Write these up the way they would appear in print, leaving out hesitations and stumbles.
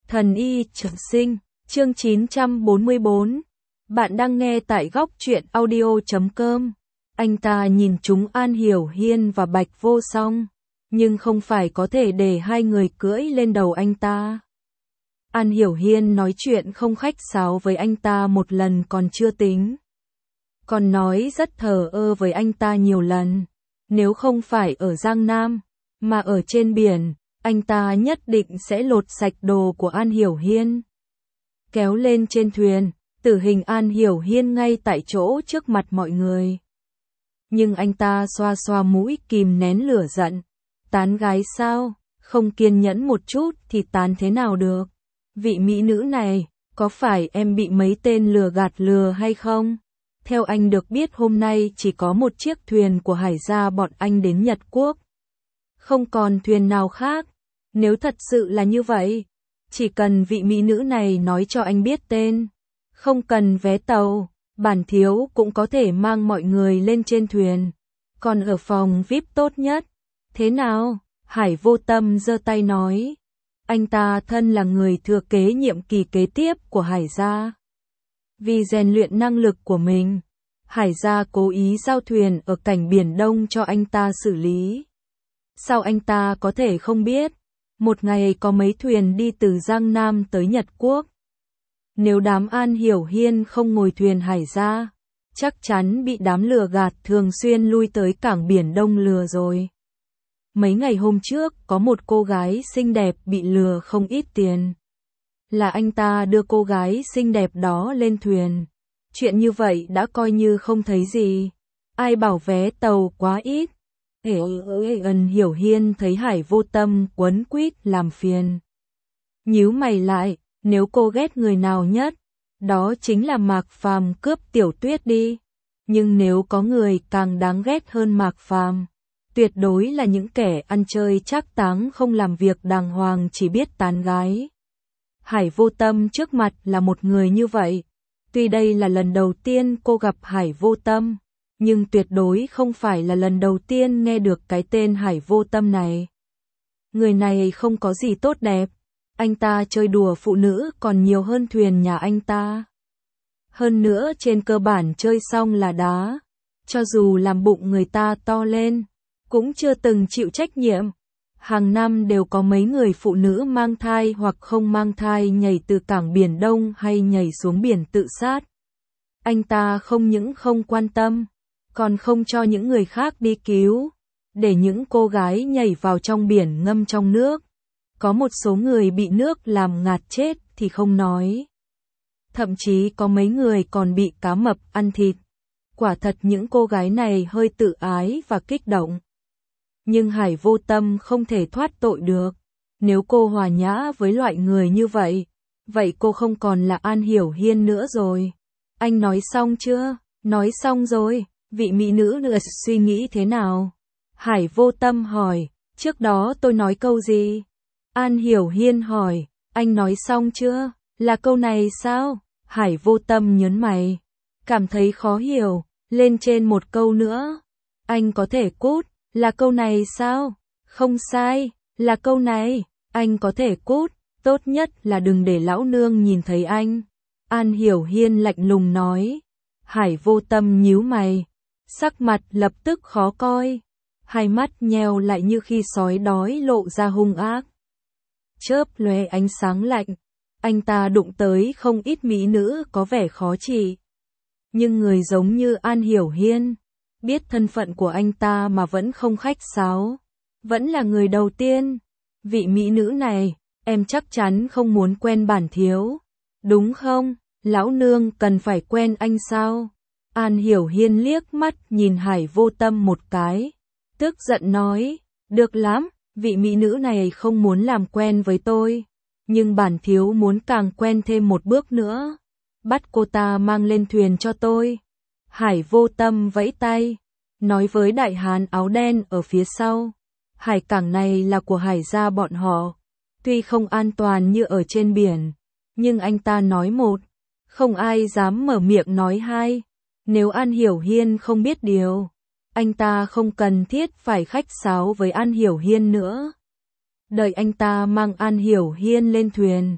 Thần y trường sinh, chương 944. Bạn đang nghe tại góc truyện audio.com. Anh ta nhìn chúng An Hiểu Hiên và Bạch Vô Song, nhưng không phải có thể để hai người cưỡi lên đầu anh ta. An Hiểu Hiên nói chuyện không khách sáo với anh ta một lần còn chưa tính, còn nói rất thờ ơ với anh ta nhiều lần. Nếu không phải ở Giang Nam, mà ở trên biển, anh ta nhất định sẽ lột sạch đồ của An Hiểu Hiên, kéo lên trên thuyền, tử hình An Hiểu Hiên ngay tại chỗ trước mặt mọi người. Nhưng anh ta xoa xoa mũi kìm nén lửa giận. Tán gái sao? Không kiên nhẫn một chút thì tán thế nào được? Vị mỹ nữ này, có phải em bị mấy tên lừa gạt lừa hay không? Theo anh được biết hôm nay chỉ có một chiếc thuyền của Hải gia bọn anh đến Nhật Quốc, không còn thuyền nào khác. Nếu thật sự là như vậy, chỉ cần vị mỹ nữ này nói cho anh biết tên, không cần vé tàu, bản thiếu cũng có thể mang mọi người lên trên thuyền, còn ở phòng VIP tốt nhất. Thế nào? Hải Vô Tâm giơ tay nói. Anh ta thân là người thừa kế nhiệm kỳ kế tiếp của Hải gia. Vì rèn luyện năng lực của mình, Hải gia cố ý giao thuyền ở cảnh Biển Đông cho anh ta xử lý. Sao anh ta có thể không biết? Một ngày có mấy thuyền đi từ Giang Nam tới Nhật Quốc. Nếu đám An Hiểu Hiên không ngồi thuyền Hải gia, chắc chắn bị đám lừa gạt thường xuyên lui tới cảng Biển Đông lừa rồi. Mấy ngày hôm trước có một cô gái xinh đẹp bị lừa không ít tiền. Là anh ta đưa cô gái xinh đẹp đó lên thuyền. Chuyện như vậy đã coi như không thấy gì. Ai bảo vé tàu quá ít. An Hiểu Hiên thấy Hải Vô Tâm quấn quýt làm phiền, nhíu mày lại. Nếu cô ghét người nào nhất, đó chính là Mạc Phàm cướp Tiểu Tuyết đi. Nhưng nếu có người càng đáng ghét hơn Mạc Phàm, tuyệt đối là những kẻ ăn chơi trác táng không làm việc đàng hoàng chỉ biết tán gái. Hải Vô Tâm trước mặt là một người như vậy. Tuy đây là lần đầu tiên cô gặp Hải Vô Tâm, nhưng tuyệt đối không phải là lần đầu tiên nghe được cái tên Hải Vô Tâm này. Người này không có gì tốt đẹp. Anh ta chơi đùa phụ nữ còn nhiều hơn thuyền nhà anh ta. Hơn nữa trên cơ bản chơi xong là đá. Cho dù làm bụng người ta to lên, cũng chưa từng chịu trách nhiệm. Hàng năm đều có mấy người phụ nữ mang thai hoặc không mang thai nhảy từ cảng Biển Đông hay nhảy xuống biển tự sát. Anh ta không những không quan tâm, còn không cho những người khác đi cứu, để những cô gái nhảy vào trong biển ngâm trong nước. Có một số người bị nước làm ngạt chết thì không nói. Thậm chí có mấy người còn bị cá mập ăn thịt. Quả thật những cô gái này hơi tự ái và kích động. Nhưng Hải Vô Tâm không thể thoát tội được. Nếu cô hòa nhã với loại người như vậy, vậy cô không còn là An Hiểu Hiên nữa rồi. Anh nói xong chưa? Nói xong rồi. Vị mỹ nữ nữa suy nghĩ thế nào? Hải Vô Tâm hỏi. Trước đó tôi nói câu gì? An Hiểu Hiên hỏi. Anh nói xong chưa? Là câu này sao? Hải Vô Tâm nhớn mày, cảm thấy khó hiểu. Lên trên một câu nữa. Anh có thể cút. Là câu này sao? Không sai, là câu này. Anh có thể cút. Tốt nhất là đừng để lão nương nhìn thấy anh. An Hiểu Hiên lạnh lùng nói. Hải Vô Tâm nhíu mày, sắc mặt lập tức khó coi. Hai mắt nheo lại như khi sói đói lộ ra hung ác. Chớp lóe ánh sáng lạnh. Anh ta đụng tới không ít mỹ nữ có vẻ khó trị. Nhưng người giống như An Hiểu Hiên, biết thân phận của anh ta mà vẫn không khách sáo. Vẫn là người đầu tiên. Vị mỹ nữ này, em chắc chắn không muốn quen bản thiếu, đúng không? Lão nương cần phải quen anh sao? An Hiểu Hiên liếc mắt nhìn Hải Vô Tâm một cái, tức giận nói. Được lắm, vị mỹ nữ này không muốn làm quen với tôi, nhưng bản thiếu muốn càng quen thêm một bước nữa. Bắt cô ta mang lên thuyền cho tôi. Hải Vô Tâm vẫy tay, nói với đại hán áo đen ở phía sau. Hải cảng này là của Hải gia bọn họ. Tuy không an toàn như ở trên biển, nhưng anh ta nói một, không ai dám mở miệng nói hai. Nếu An Hiểu Hiên không biết điều, anh ta không cần thiết phải khách sáo với An Hiểu Hiên nữa. Đợi anh ta mang An Hiểu Hiên lên thuyền,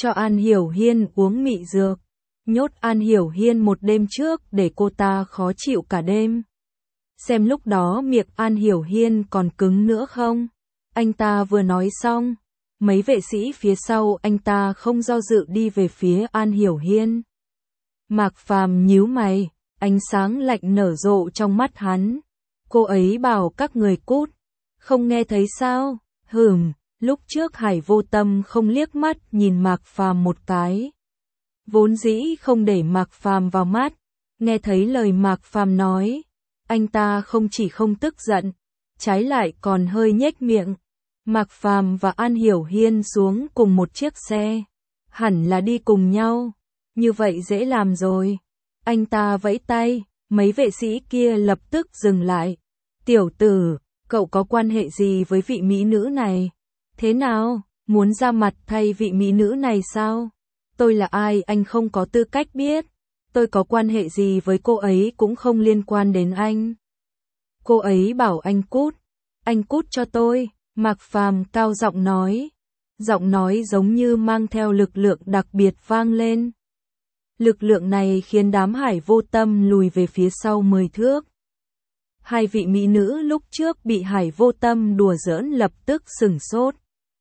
cho An Hiểu Hiên uống mị dược, nhốt An Hiểu Hiên một đêm trước để cô ta khó chịu cả đêm. Xem lúc đó miệng An Hiểu Hiên còn cứng nữa không? Anh ta vừa nói xong, mấy vệ sĩ phía sau anh ta không do dự đi về phía An Hiểu Hiên. Mạc Phàm nhíu mày, ánh sáng lạnh nở rộ trong mắt hắn. Cô ấy bảo các người cút, không nghe thấy sao? Lúc trước Hải Vô Tâm không liếc mắt nhìn Mạc Phàm một cái. Vốn dĩ không để Mạc Phàm vào mắt, nghe thấy lời Mạc Phàm nói, anh ta không chỉ không tức giận, trái lại còn hơi nhếch miệng. Mạc Phàm và An Hiểu Hiên xuống cùng một chiếc xe, hẳn là đi cùng nhau, như vậy dễ làm rồi. Anh ta vẫy tay, mấy vệ sĩ kia lập tức dừng lại. Tiểu tử, cậu có quan hệ gì với vị mỹ nữ này? Thế nào, muốn ra mặt thay vị mỹ nữ này sao? Tôi là ai anh không có tư cách biết. Tôi có quan hệ gì với cô ấy cũng không liên quan đến anh. Cô ấy bảo anh cút cho tôi. Mạc Phàm cao giọng nói giống như mang theo lực lượng đặc biệt vang lên. Lực lượng này khiến đám Hải Vô Tâm lùi về phía sau 10 thước. Hai vị mỹ nữ lúc trước bị Hải Vô Tâm đùa giỡn lập tức sửng sốt.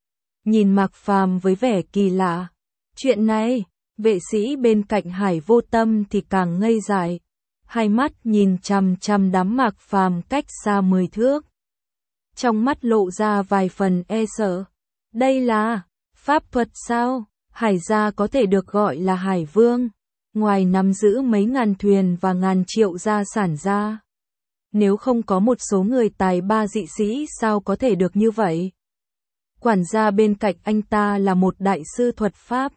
Nhìn Mạc Phàm với vẻ kỳ lạ. Chuyện này, vệ sĩ bên cạnh Hải Vô Tâm thì càng ngây dại. Hai mắt nhìn chằm chằm đám Mạc Phàm cách xa 10 thước. Trong mắt lộ ra vài phần e sợ. Đây là pháp thuật sao? Hải gia có thể được gọi là Hải Vương, ngoài nắm giữ mấy ngàn thuyền và ngàn triệu gia sản ra. Nếu không có một số người tài ba dị sĩ sao có thể được như vậy? Quản gia bên cạnh anh ta là một đại sư thuật pháp.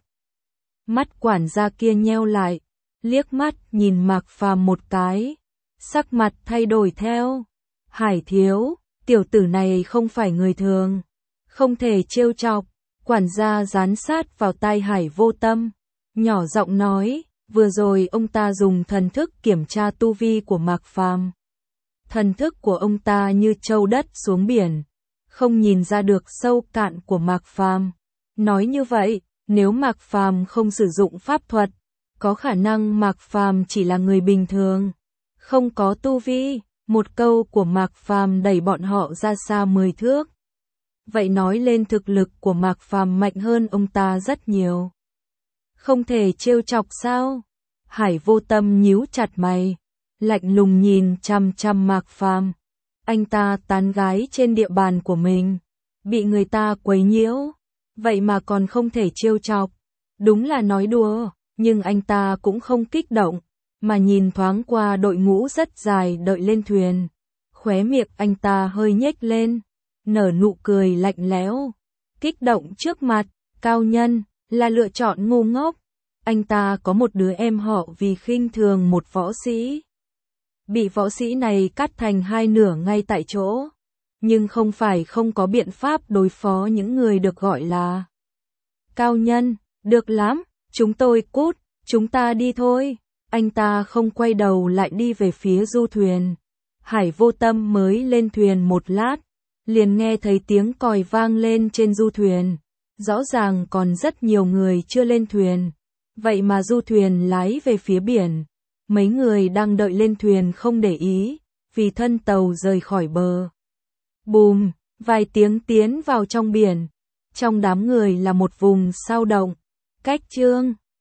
Mắt quản gia kia nheo lại, liếc mắt nhìn Mạc Phàm một cái, sắc mặt thay đổi theo. Hải thiếu, tiểu tử này không phải người thường, không thể trêu chọc. Quản gia dán sát vào tai Hải Vô Tâm, nhỏ giọng nói, vừa rồi ông ta dùng thần thức kiểm tra tu vi của Mạc Phàm. Thần thức của ông ta như trâu đất xuống biển, không nhìn ra được sâu cạn của Mạc Phàm. Nói như vậy, nếu Mạc Phàm không sử dụng pháp thuật, có khả năng Mạc Phàm chỉ là người bình thường, không có tu vi. Một câu của Mạc Phàm đẩy bọn họ ra xa 10 thước. Vậy nói lên thực lực của Mạc Phàm mạnh hơn ông ta rất nhiều. Không thể trêu chọc sao? Hải Vô Tâm nhíu chặt mày, lạnh lùng nhìn chằm chằm Mạc Phàm. Anh ta tán gái trên địa bàn của mình, bị người ta quấy nhiễu, vậy mà còn không thể trêu chọc. Đúng là nói đùa, nhưng anh ta cũng không kích động, mà nhìn thoáng qua đội ngũ rất dài đợi lên thuyền. Khóe miệng anh ta hơi nhếch lên, nở nụ cười lạnh lẽo. Kích động trước mặt cao nhân là lựa chọn ngu ngốc. Anh ta có một đứa em họ vì khinh thường một võ sĩ, bị võ sĩ này cắt thành hai nửa ngay tại chỗ. Nhưng không phải không có biện pháp đối phó những người được gọi là cao nhân. Được lắm, chúng tôi cút, chúng ta đi thôi. Anh ta không quay đầu lại đi về phía du thuyền. Hải Vô Tâm mới lên thuyền một lát, liền nghe thấy tiếng còi vang lên trên du thuyền. Rõ ràng còn rất nhiều người chưa lên thuyền, vậy mà du thuyền lái về phía biển. Mấy người đang đợi lên thuyền không để ý, vì thân tàu rời khỏi bờ. Bùm, vài tiếng tiến vào trong biển. Trong đám người là một vùng sao động. Cách chương